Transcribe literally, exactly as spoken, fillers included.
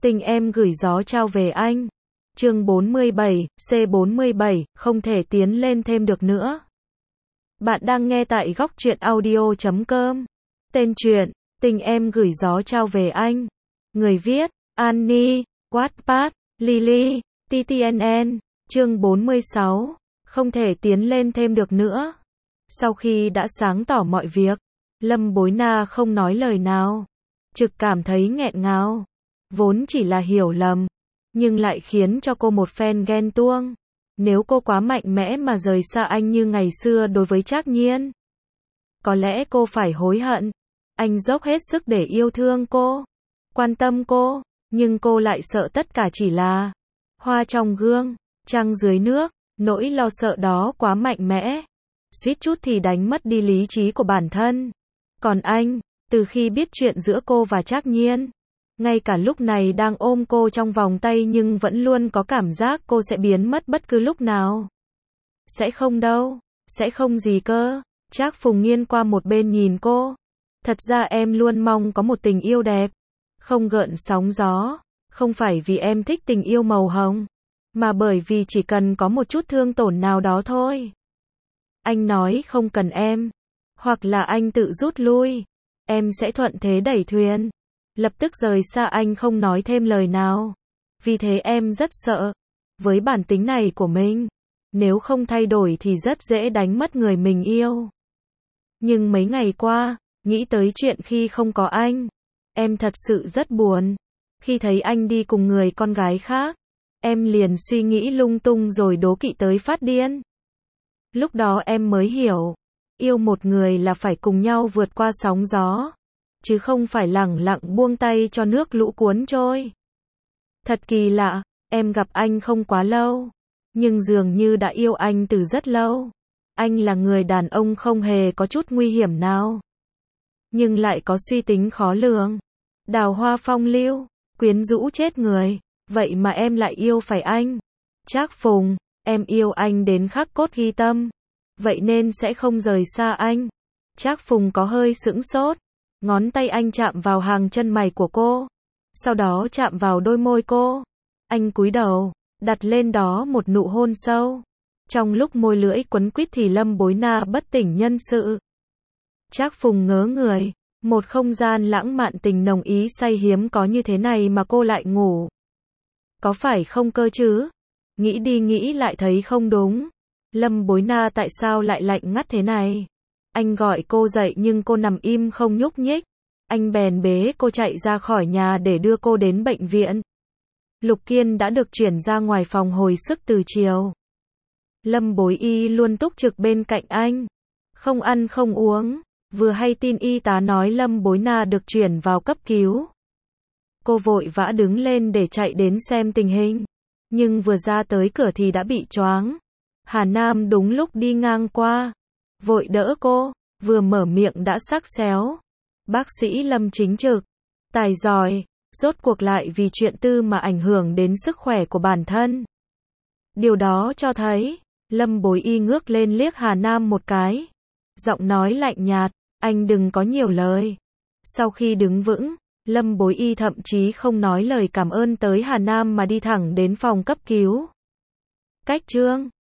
Tình em gửi gió trao về anh. Chương bốn mươi bảy, C bốn mươi bảy, không thể tiến lên thêm được nữa. Bạn đang nghe tại góc truyện audio chấm com. Tên truyện, Tình em gửi gió trao về anh. Người viết, Annie, Wattpad, Lily, tê tê en en. Chương bốn mươi sáu, không thể tiến lên thêm được nữa. Sau khi đã sáng tỏ mọi việc, Lâm Bối Na không nói lời nào. Trực cảm thấy nghẹn ngào. Vốn chỉ là hiểu lầm, nhưng lại khiến cho cô một phen ghen tuông. Nếu cô quá mạnh mẽ mà rời xa anh như ngày xưa đối với Trác Nhiên, có lẽ cô phải hối hận. Anh dốc hết sức để yêu thương cô, quan tâm cô, nhưng cô lại sợ tất cả chỉ là hoa trong gương, trăng dưới nước. Nỗi lo sợ đó quá mạnh mẽ, suýt chút thì đánh mất đi lý trí của bản thân. Còn anh, từ khi biết chuyện giữa cô và Trác Nhiên, ngay cả lúc này đang ôm cô trong vòng tay nhưng vẫn luôn có cảm giác cô sẽ biến mất bất cứ lúc nào. Sẽ không đâu, sẽ không gì cơ. Trác Phùng nghiêng qua một bên nhìn cô. Thật ra em luôn mong có một tình yêu đẹp, không gợn sóng gió, không phải vì em thích tình yêu màu hồng, mà bởi vì chỉ cần có một chút thương tổn nào đó thôi. Anh nói không cần em, hoặc là anh tự rút lui, em sẽ thuận thế đẩy thuyền, lập tức rời xa anh không nói thêm lời nào. Vì thế em rất sợ, với bản tính này của mình, nếu không thay đổi thì rất dễ đánh mất người mình yêu. Nhưng mấy ngày qua, nghĩ tới chuyện khi không có anh, em thật sự rất buồn. Khi thấy anh đi cùng người con gái khác, em liền suy nghĩ lung tung rồi đố kỵ tới phát điên. Lúc đó em mới hiểu, yêu một người là phải cùng nhau vượt qua sóng gió, chứ không phải lẳng lặng buông tay cho nước lũ cuốn trôi. Thật kỳ lạ, em gặp anh không quá lâu, nhưng dường như đã yêu anh từ rất lâu. Anh là người đàn ông không hề có chút nguy hiểm nào, nhưng lại có suy tính khó lường, đào hoa phong lưu, quyến rũ chết người. Vậy mà em lại yêu phải anh. Trác Phùng, em yêu anh đến khắc cốt ghi tâm, vậy nên sẽ không rời xa anh. Trác Phùng có hơi sững sốt, ngón tay anh chạm vào hàng chân mày của cô, sau đó chạm vào đôi môi cô. Anh cúi đầu, đặt lên đó một nụ hôn sâu. Trong lúc môi lưỡi quấn quýt thì Lâm Bối Na bất tỉnh nhân sự. Trác Phùng ngớ người, một không gian lãng mạn tình nồng ý say hiếm có như thế này mà cô lại ngủ. Có phải không cơ chứ? Nghĩ đi nghĩ lại thấy không đúng. Lâm Bối Na tại sao lại lạnh ngắt thế này? Anh gọi cô dậy nhưng cô nằm im không nhúc nhích. Anh bèn bế cô chạy ra khỏi nhà để đưa cô đến bệnh viện. Lục Kiên đã được chuyển ra ngoài phòng hồi sức từ chiều. Lâm Bối Y luôn túc trực bên cạnh anh, không ăn không uống. Vừa hay tin y tá nói Lâm Bối Na được chuyển vào cấp cứu, cô vội vã đứng lên để chạy đến xem tình hình, nhưng vừa ra tới cửa thì đã bị choáng. Hà Nam đúng lúc đi ngang qua, vội đỡ cô, vừa mở miệng đã sắc xéo. Bác sĩ Lâm chính trực, tài giỏi, rốt cuộc lại vì chuyện tư mà ảnh hưởng đến sức khỏe của bản thân. Điều đó cho thấy, Lâm Bối Y ngước lên liếc Hà Nam một cái, giọng nói lạnh nhạt, anh đừng có nhiều lời. Sau khi đứng vững, Lâm Bối Y thậm chí không nói lời cảm ơn tới Hà Nam mà đi thẳng đến phòng cấp cứu. Cách Trương,